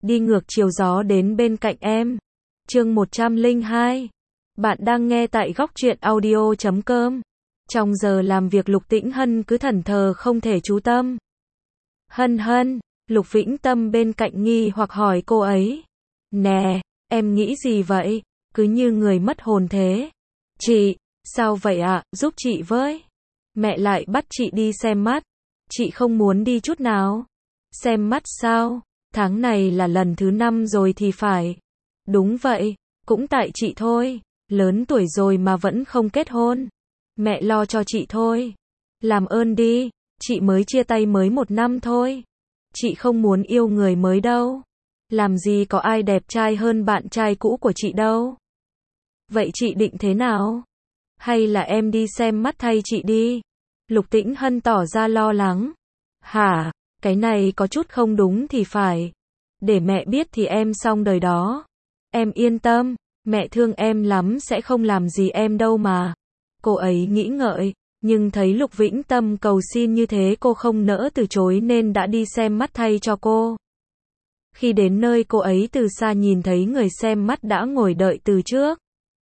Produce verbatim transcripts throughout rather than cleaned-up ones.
đi ngược chiều gió đến bên cạnh em. Chương một trăm lẻ hai. Bạn đang nghe tại góc truyện audio chấm com. Trong giờ làm việc Lục Tĩnh Hân cứ thẫn thờ không thể chú tâm. Hân Hân, Lục Vĩnh Tâm bên cạnh nghi hoặc hỏi cô ấy. Nè, em nghĩ gì vậy? Cứ như người mất hồn thế. Chị, sao vậy ạ, giúp chị với. Mẹ lại bắt chị đi xem mắt. Chị không muốn đi chút nào. Xem mắt sao? Tháng này là lần thứ năm rồi thì phải. Đúng vậy, cũng tại chị thôi. Lớn tuổi rồi mà vẫn không kết hôn. Mẹ lo cho chị thôi. Làm ơn đi, chị mới chia tay mới một năm thôi. Chị không muốn yêu người mới đâu. Làm gì có ai đẹp trai hơn bạn trai cũ của chị đâu. Vậy chị định thế nào? Hay là em đi xem mắt thay chị đi? Lục Tĩnh Hân tỏ ra lo lắng. Hả, cái này có chút không đúng thì phải. Để mẹ biết thì em xong đời đó. Em yên tâm, mẹ thương em lắm sẽ không làm gì em đâu mà. Cô ấy nghĩ ngợi, nhưng thấy Lục Vĩnh Tâm cầu xin như thế cô không nỡ từ chối nên đã đi xem mắt thay cho cô. Khi đến nơi cô ấy từ xa nhìn thấy người xem mắt đã ngồi đợi từ trước.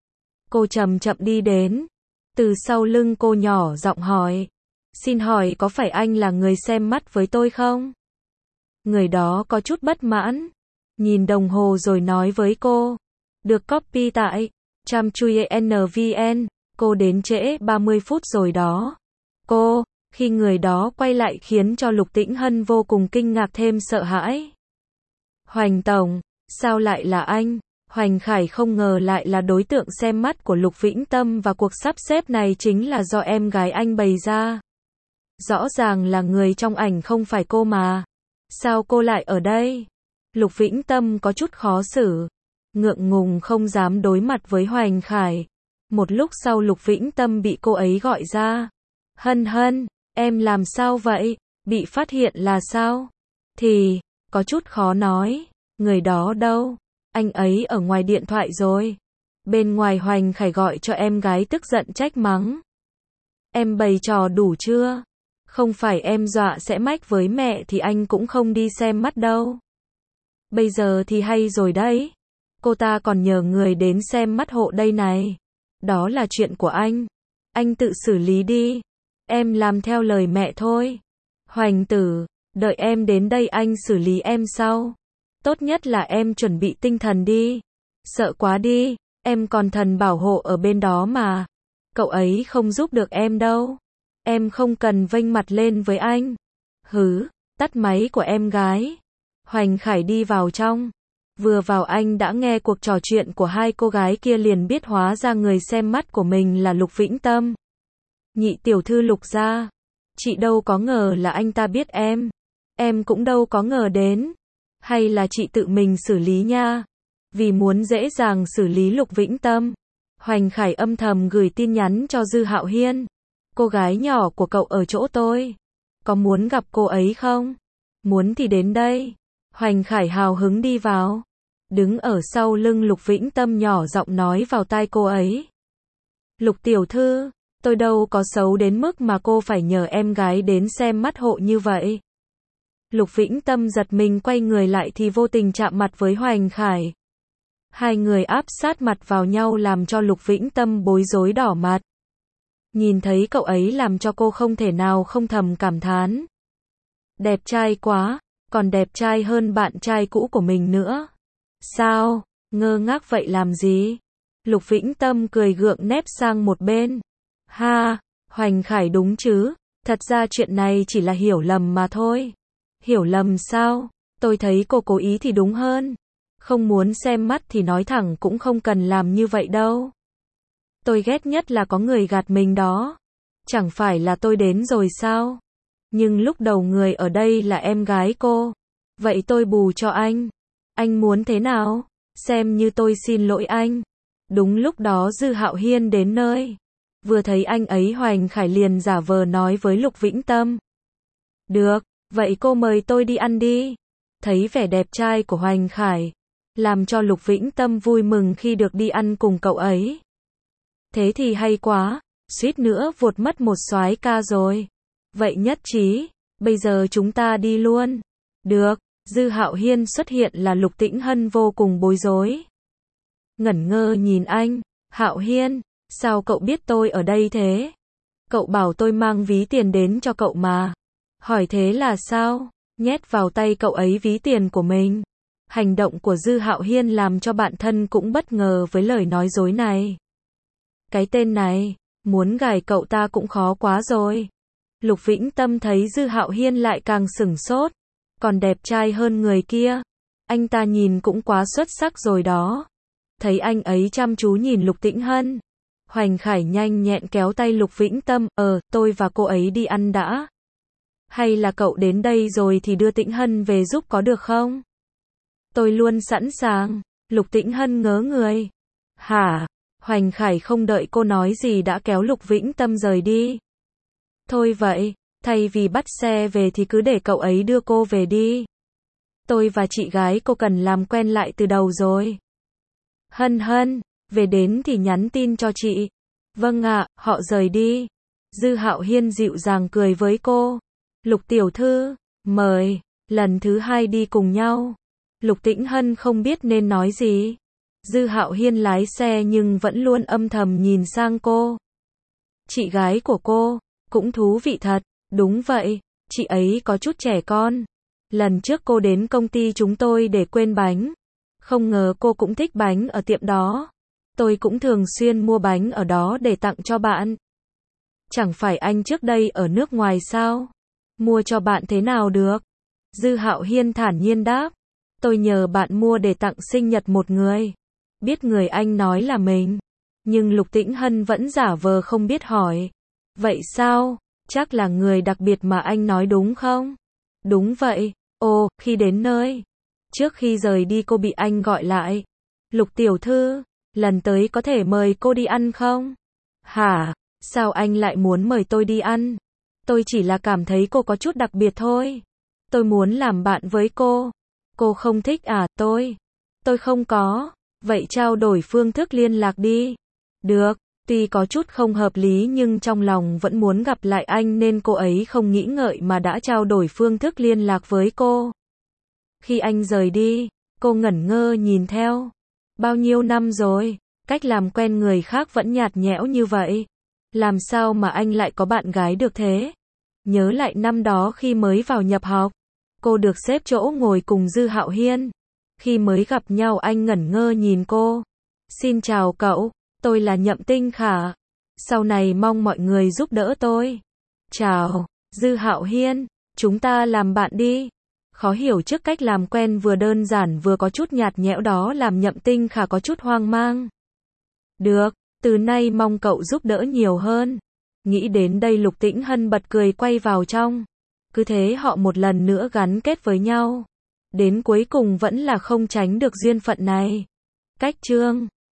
Cô chậm chậm đi đến. Từ sau lưng cô nhỏ giọng hỏi. Xin hỏi có phải anh là người xem mắt với tôi không? Người đó có chút bất mãn. Nhìn đồng hồ rồi nói với cô. Được copy tại Chamchuye en vê en. Cô đến trễ ba mươi phút rồi đó. Cô, khi người đó quay lại khiến cho Lục Tĩnh Hân vô cùng kinh ngạc thêm sợ hãi. Hoành Tổng, sao lại là anh? Hoành Khải không ngờ lại là đối tượng xem mắt của Lục Vĩnh Tâm và cuộc sắp xếp này chính là do em gái anh bày ra. Rõ ràng là người trong ảnh không phải cô mà. Sao cô lại ở đây? Lục Vĩnh Tâm có chút khó xử. Ngượng ngùng không dám đối mặt với Hoành Khải. Một lúc sau Lục Vĩnh Tâm bị cô ấy gọi ra. Hân Hân, em làm sao vậy? Bị phát hiện là sao? Thì, có chút khó nói. Người đó đâu? Anh ấy ở ngoài điện thoại rồi. Bên ngoài Hoành Khải gọi cho em gái tức giận trách mắng. Em bày trò đủ chưa? Không phải em dọa sẽ mách với mẹ thì anh cũng không đi xem mắt đâu. Bây giờ thì hay rồi đấy. Cô ta còn nhờ người đến xem mắt hộ đây này. Đó là chuyện của anh. Anh tự xử lý đi. Em làm theo lời mẹ thôi. Hoành Tử, đợi em đến đây anh xử lý em sau. Tốt nhất là em chuẩn bị tinh thần đi. Sợ quá đi, em còn thần bảo hộ ở bên đó mà. Cậu ấy không giúp được em đâu. Em không cần vênh mặt lên với anh. Hứ, tắt máy của em gái. Hoành Khải đi vào trong. Vừa vào anh đã nghe cuộc trò chuyện của hai cô gái kia liền biết hóa ra người xem mắt của mình là Lục Vĩnh Tâm. Nhị tiểu thư Lục gia. Chị đâu có ngờ là anh ta biết em. Em cũng đâu có ngờ đến. Hay là chị tự mình xử lý nha. Vì muốn dễ dàng xử lý Lục Vĩnh Tâm. Hoành Khải âm thầm gửi tin nhắn cho Dư Hạo Hiên. Cô gái nhỏ của cậu ở chỗ tôi. Có muốn gặp cô ấy không? Muốn thì đến đây. Hoành Khải hào hứng đi vào. Đứng ở sau lưng Lục Vĩnh Tâm nhỏ giọng nói vào tai cô ấy. Lục tiểu thư, tôi đâu có xấu đến mức mà cô phải nhờ em gái đến xem mắt hộ như vậy. Lục Vĩnh Tâm giật mình quay người lại thì vô tình chạm mặt với Hoành Khải. Hai người áp sát mặt vào nhau làm cho Lục Vĩnh Tâm bối rối đỏ mặt. Nhìn thấy cậu ấy làm cho cô không thể nào không thầm cảm thán. Đẹp trai quá, còn đẹp trai hơn bạn trai cũ của mình nữa. Sao, ngơ ngác vậy làm gì? Lục Vĩnh Tâm cười gượng nép sang một bên. Ha, Hoành Khải đúng chứ, thật ra chuyện này chỉ là hiểu lầm mà thôi. Hiểu lầm sao? Tôi thấy cô cố ý thì đúng hơn. Không muốn xem mắt thì nói thẳng cũng không cần làm như vậy đâu. Tôi ghét nhất là có người gạt mình đó. Chẳng phải là tôi đến rồi sao? Nhưng lúc đầu người ở đây là em gái cô. Vậy tôi bù cho anh. Anh muốn thế nào? Xem như tôi xin lỗi anh. Đúng lúc đó Dư Hạo Hiên đến nơi. Vừa thấy anh ấy Hoành Khải liền giả vờ nói với Lục Vĩnh Tâm. Được, vậy cô mời tôi đi ăn đi. Thấy vẻ đẹp trai của Hoành Khải. Làm cho Lục Vĩnh Tâm vui mừng khi được đi ăn cùng cậu ấy. Thế thì hay quá, suýt nữa vụt mất một soái ca rồi. Vậy nhất trí, bây giờ chúng ta đi luôn. Được, Dư Hạo Hiên xuất hiện là Lục Tĩnh Hân vô cùng bối rối. Ngẩn ngơ nhìn anh, Hạo Hiên, sao cậu biết tôi ở đây thế? Cậu bảo tôi mang ví tiền đến cho cậu mà. Hỏi thế là sao? Nhét vào tay cậu ấy ví tiền của mình. Hành động của Dư Hạo Hiên làm cho bạn thân cũng bất ngờ với lời nói dối này. Cái tên này, muốn gài cậu ta cũng khó quá rồi. Lục Vĩnh Tâm thấy Dư Hạo Hiên lại càng sửng sốt. Còn đẹp trai hơn người kia. Anh ta nhìn cũng quá xuất sắc rồi đó. Thấy anh ấy chăm chú nhìn Lục Tĩnh Hân. Hoành Khải nhanh nhẹn kéo tay Lục Vĩnh Tâm, ờ, tôi và cô ấy đi ăn đã. Hay là cậu đến đây rồi thì đưa Tĩnh Hân về giúp có được không? Tôi luôn sẵn sàng. Lục Tĩnh Hân ngớ người. Hả? Hoành Khải không đợi cô nói gì đã kéo Lục Vĩnh Tâm rời đi. Thôi vậy, thay vì bắt xe về thì cứ để cậu ấy đưa cô về đi. Tôi và chị gái cô cần làm quen lại từ đầu rồi. Hân Hân, về đến thì nhắn tin cho chị. Vâng ạ, họ rời đi. Dư Hạo Hiên dịu dàng cười với cô. Lục tiểu thư, mời, lần thứ hai đi cùng nhau. Lục Tĩnh Hân không biết nên nói gì. Dư Hạo Hiên lái xe nhưng vẫn luôn âm thầm nhìn sang cô. Chị gái của cô, cũng thú vị thật. Đúng vậy, chị ấy có chút trẻ con. Lần trước cô đến công ty chúng tôi để quên bánh. Không ngờ cô cũng thích bánh ở tiệm đó. Tôi cũng thường xuyên mua bánh ở đó để tặng cho bạn. Chẳng phải anh trước đây ở nước ngoài sao? Mua cho bạn thế nào được? Dư Hạo Hiên thản nhiên đáp. Tôi nhờ bạn mua để tặng sinh nhật một người. Biết người anh nói là mình. Nhưng Lục Tĩnh Hân vẫn giả vờ không biết hỏi. Vậy sao? Chắc là người đặc biệt mà anh nói đúng không? Đúng vậy. Ồ, khi đến nơi. Trước khi rời đi cô bị anh gọi lại. Lục tiểu thư, lần tới có thể mời cô đi ăn không? Hả? Sao anh lại muốn mời tôi đi ăn? Tôi chỉ là cảm thấy cô có chút đặc biệt thôi. Tôi muốn làm bạn với cô. Cô không thích à? Tôi. Tôi không có. Vậy trao đổi phương thức liên lạc đi. Được. Tuy có chút không hợp lý nhưng trong lòng vẫn muốn gặp lại anh nên cô ấy không nghĩ ngợi mà đã trao đổi phương thức liên lạc với cô. Khi anh rời đi, cô ngẩn ngơ nhìn theo. Bao nhiêu năm rồi, cách làm quen người khác vẫn nhạt nhẽo như vậy. Làm sao mà anh lại có bạn gái được thế? Nhớ lại năm đó khi mới vào nhập học, cô được xếp chỗ ngồi cùng Dư Hạo Hiên. Khi mới gặp nhau anh ngẩn ngơ nhìn cô. Xin chào cậu, tôi là Nhậm Tinh Khả. Sau này mong mọi người giúp đỡ tôi. Chào, Dư Hạo Hiên, chúng ta làm bạn đi. Khó hiểu trước cách làm quen vừa đơn giản vừa có chút nhạt nhẽo đó làm Nhậm Tinh Khả có chút hoang mang. Được, từ nay mong cậu giúp đỡ nhiều hơn. Nghĩ đến đây Lục Tĩnh Hân bật cười quay vào trong. Cứ thế họ một lần nữa gắn kết với nhau. Đến cuối cùng vẫn là không tránh được duyên phận này. Cách chương